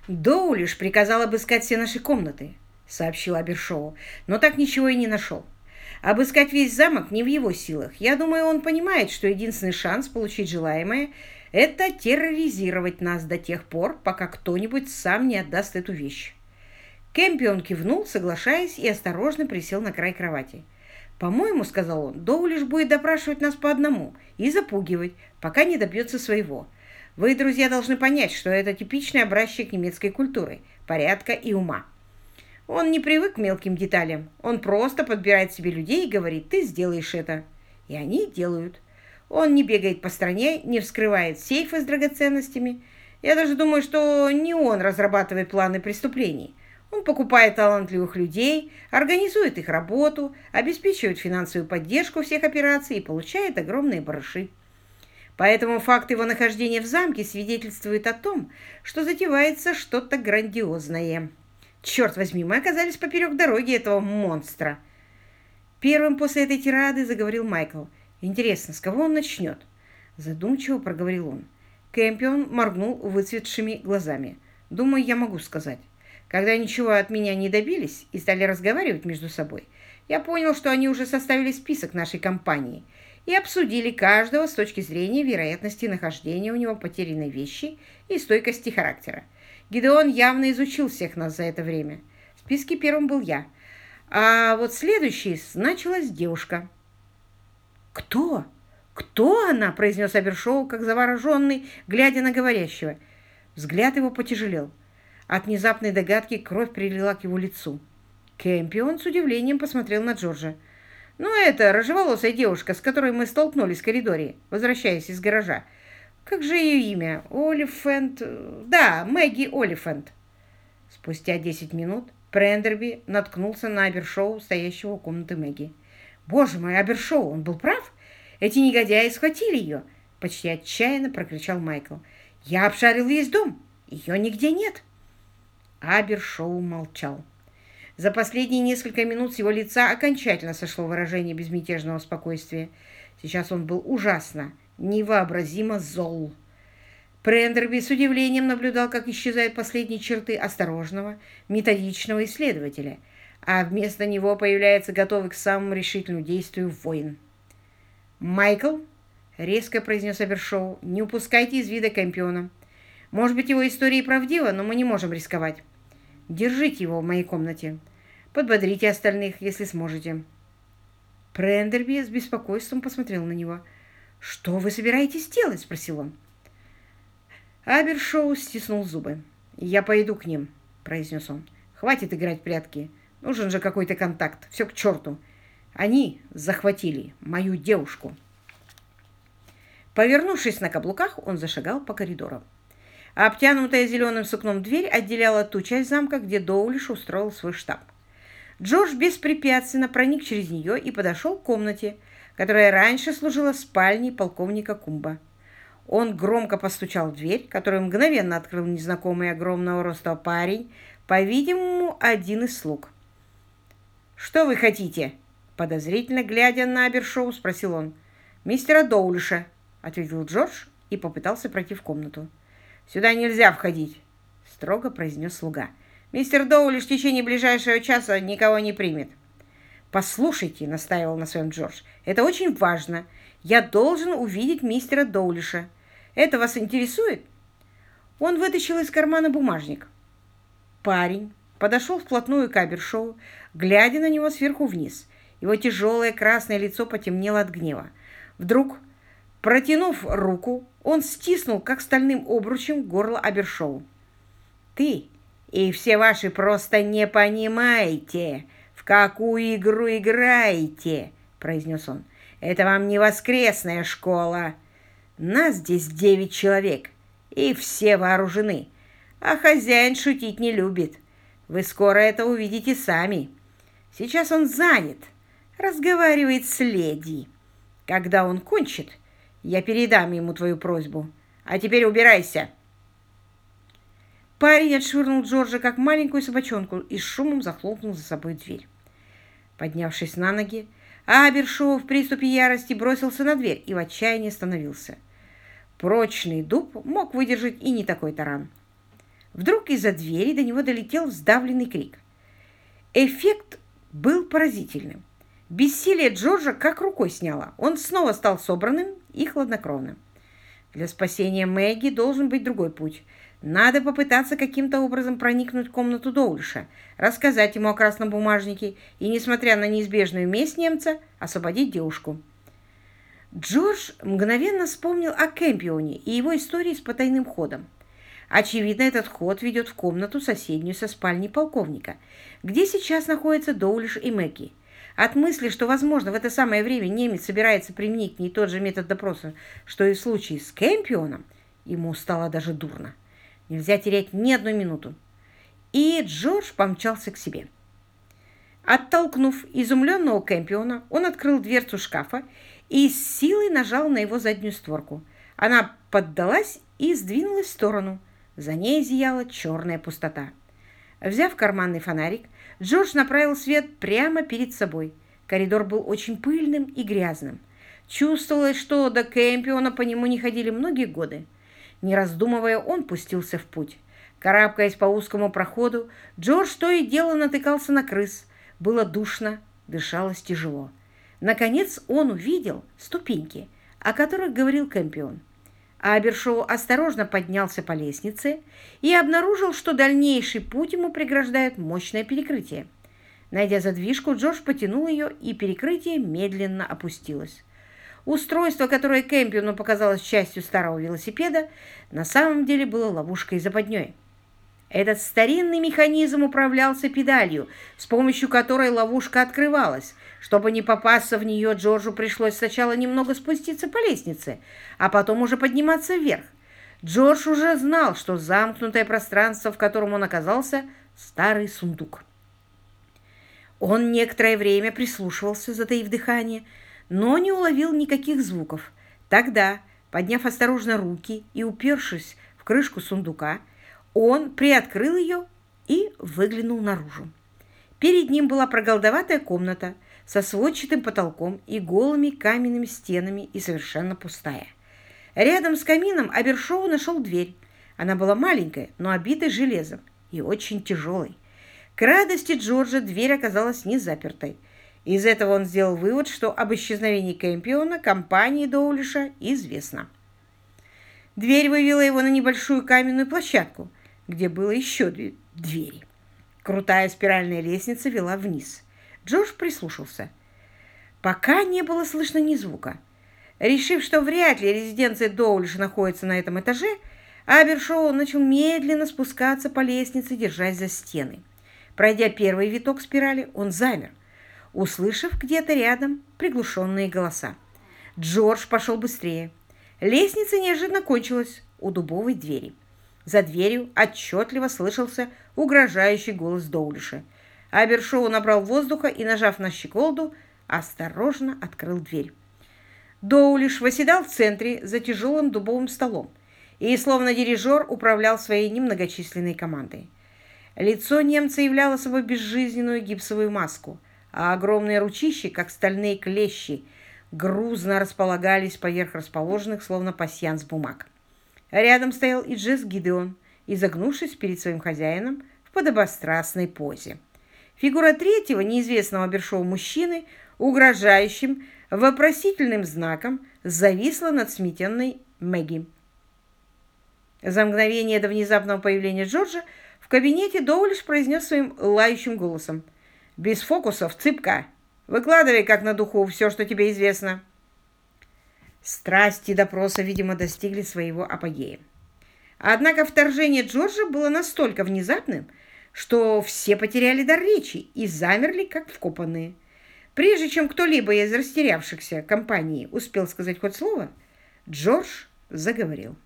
«Доулиш приказал обыскать все наши комнаты», — сообщил Абершоу, «но так ничего и не нашел. Обыскать весь замок не в его силах. Я думаю, он понимает, что единственный шанс получить желаемое — это терроризировать нас до тех пор, пока кто-нибудь сам не отдаст эту вещь». Кэмпион кивнул, соглашаясь, и осторожно присел на край кровати. «По-моему, — сказал он, — Доулиш будет допрашивать нас по одному и запугивать, пока не добьется своего. Вы, друзья, должны понять, что это типичный образчик немецкой культуры, порядка и ума. Он не привык к мелким деталям. Он просто подбирает себе людей и говорит: ты сделаешь это. И они делают. Он не бегает по стране, не вскрывает сейфы с драгоценностями. Я даже думаю, что не он разрабатывает планы преступлений. Он покупает талантливых людей, организует их работу, обеспечивает финансовую поддержку всех операций и получает огромные барыши. Поэтому факт его нахождения в замке свидетельствует о том, что затевается что-то грандиозное. Черт возьми, мы оказались поперек дороги этого монстра. Первым после этой тирады заговорил Майкл. Интересно, с кого он начнет? Задумчиво проговорил он. Кэмпион моргнул выцветшими глазами. Думаю, я могу сказать. Когда ничего от меня не добились и стали разговаривать между собой, я понял, что они уже составили список нашей компании и обсудили каждого с точки зрения вероятности нахождения у него потерянной вещи и стойкости характера. Гидеон явно изучил всех нас за это время. В списке первым был я. А вот следующей значилась девушка. «Кто? Кто она?» – произнес Абершоу, как завороженный, глядя на говорящего. Взгляд его потяжелел. От внезапной догадки кровь прилила к его лицу. Кэмпион с удивлением посмотрел на Джорджа. «Ну, это рыжеволосая девушка, с которой мы столкнулись в коридоре, возвращаясь из гаража. Как же ее имя? Олифант? Да, Мэгги Олифант». Спустя 10 минут Прендерби наткнулся на Абершоу, стоящего у комнаты Мэгги. «Боже мой, Абершоу, он был прав? Эти негодяи схватили ее!» Почти отчаянно прокричал Майкл. «Я обшарил весь дом. Ее нигде нет». Абершоу молчал. За последние несколько минут с его лица окончательно сошло выражение безмятежного спокойствия. Сейчас он был ужасно, невообразимо зол. Прендерби с удивлением наблюдал, как исчезают последние черты осторожного, методичного исследователя, а вместо него появляется готовый к самому решительному действию воин. «Майкл», — резко произнес Абершоу, — «не упускайте из вида Кэмпиона. Может быть, его история и правдива, но мы не можем рисковать. Держите его в моей комнате. Подбодрите остальных, если сможете». Прендерби с беспокойством посмотрел на него. «Что вы собираетесь делать?» — спросил он. Абершоу стиснул зубы. «Я пойду к ним», — произнес он. «Хватит играть в прятки. Нужен же какой-то контакт. Все к черту. Они захватили мою девушку». Повернувшись на каблуках, он зашагал по коридору. Обтянутая зеленым сукном дверь отделяла ту часть замка, где Доулиш устроил свой штаб. Джордж беспрепятственно проник через нее и подошел к комнате, которая раньше служила спальней полковника Кумба. Он громко постучал в дверь, которую мгновенно открыл незнакомый огромного роста парень, по-видимому, один из слуг. «Что вы хотите?» Подозрительно глядя на Абершоу, спросил он. «Мистера Доулиша», — ответил Джордж и попытался пройти в комнату. «Сюда нельзя входить», — строго произнес слуга. «Мистер Доулиш в течение ближайшего часа никого не примет». «Послушайте», — настаивал на своем Джордж, — «это очень важно. Я должен увидеть мистера Доулиша. Это вас интересует?» Он вытащил из кармана бумажник. Парень подошел вплотную к Абершоу, глядя на него сверху вниз. Его тяжелое красное лицо потемнело от гнева. Вдруг, протянув руку, он стиснул, как стальным обручем, горло Абершоу. «Ты и все ваши просто не понимаете, в какую игру играете», — произнес он. «Это вам не воскресная школа. Нас здесь 9 человек, и все вооружены, а хозяин шутить не любит. Вы скоро это увидите сами. Сейчас он занят, разговаривает с леди. Когда он кончит, я передам ему твою просьбу. А теперь убирайся». Парень отшвырнул Джорджа, как маленькую собачонку, и с шумом захлопнул за собой дверь. Поднявшись на ноги, Абершоу в приступе ярости бросился на дверь и в отчаянии остановился. Прочный дуб мог выдержать и не такой таран. Вдруг из-за двери до него долетел сдавленный крик. Эффект был поразительным. Бессилие Джорджа как рукой сняло. Он снова стал собранным и хладнокровным. Для спасения Мэгги должен быть другой путь. Надо попытаться каким-то образом проникнуть в комнату Доулиша, рассказать ему о красном бумажнике и, несмотря на неизбежную месть немца, освободить девушку. Джордж мгновенно вспомнил о Кэмпионе и его истории с потайным ходом. Очевидно, этот ход ведет в комнату, соседнюю со спальней полковника, где сейчас находятся Доулиш и Мэгги. От мысли, что, возможно, в это самое время немец собирается применить не тот же метод допроса, что и в случае с Кэмпионом, ему стало даже дурно. Нельзя терять ни одну минуту. И Джордж помчался к себе. Оттолкнув изумленного Кэмпиона, он открыл дверцу шкафа и с силой нажал на его заднюю створку. Она поддалась и сдвинулась в сторону. За ней зияла черная пустота. Взяв карманный фонарик, Джордж направил свет прямо перед собой. Коридор был очень пыльным и грязным. Чувствовалось, что до Кэмпиона по нему не ходили многие годы. Не раздумывая, он пустился в путь. Карабкаясь по узкому проходу, Джордж то и дело натыкался на крыс. Было душно, дышалось тяжело. Наконец он увидел ступеньки, о которых говорил Кэмпион. Абершоу осторожно поднялся по лестнице и обнаружил, что дальнейший путь ему преграждает мощное перекрытие. Найдя задвижку, Джордж потянул ее, и перекрытие медленно опустилось. Устройство, которое Кэмпиону показалось частью старого велосипеда, на самом деле было ловушкой и западней. Этот старинный механизм управлялся педалью, с помощью которой ловушка открывалась. Чтобы не попасться в нее, Джорджу пришлось сначала немного спуститься по лестнице, а потом уже подниматься вверх. Джордж уже знал, что замкнутое пространство, в котором он оказался, старый сундук. Он некоторое время прислушивался, затаив дыхание, но не уловил никаких звуков. Тогда, подняв осторожно руки и упершись в крышку сундука, он приоткрыл ее и выглянул наружу. Перед ним была продолговатая комната со сводчатым потолком и голыми каменными стенами и совершенно пустая. Рядом с камином Абершоу нашел дверь. Она была маленькая, но обитой железом и очень тяжелой. К радости Джорджа дверь оказалась не запертой. Из этого он сделал вывод, что об исчезновении Кэмпиона компании Доулиша известно. Дверь вывела его на небольшую каменную площадку, где было еще две двери. Крутая спиральная лестница вела вниз. Джордж прислушался. Пока не было слышно ни звука. Решив, что вряд ли резиденция Доулиша находится на этом этаже, Абершоу начал медленно спускаться по лестнице, держась за стены. Пройдя первый виток спирали, он замер, услышав где-то рядом приглушенные голоса. Джордж пошел быстрее. Лестница неожиданно кончилась у дубовой двери. За дверью отчетливо слышался угрожающий голос Доулиша. Абершоу набрал воздуха и, нажав на щеколду, осторожно открыл дверь. Доулиш восседал в центре за тяжелым дубовым столом и, словно дирижер, управлял своей немногочисленной командой. Лицо немца являло собой безжизненную гипсовую маску, а огромные ручища, как стальные клещи, грузно располагались поверх расположенных, словно пасьянс бумаг. Рядом стоял и Джесс Гидеон, изогнувшись перед своим хозяином в подобострастной позе. Фигура третьего, неизвестного Абершоу мужчины, угрожающим вопросительным знаком, зависла над сметенной Мэгги. За мгновение до внезапного появления Джорджа в кабинете Доулиш произнес своим лающим голосом: «Без фокусов, цыпка! Выкладывай как на духу все, что тебе известно». Страсти допроса, видимо, достигли своего апогея. Однако вторжение Джорджа было настолько внезапным, что все потеряли дар речи и замерли, как вкопанные. Прежде чем кто-либо из растерявшихся компании успел сказать хоть слово, Джордж заговорил.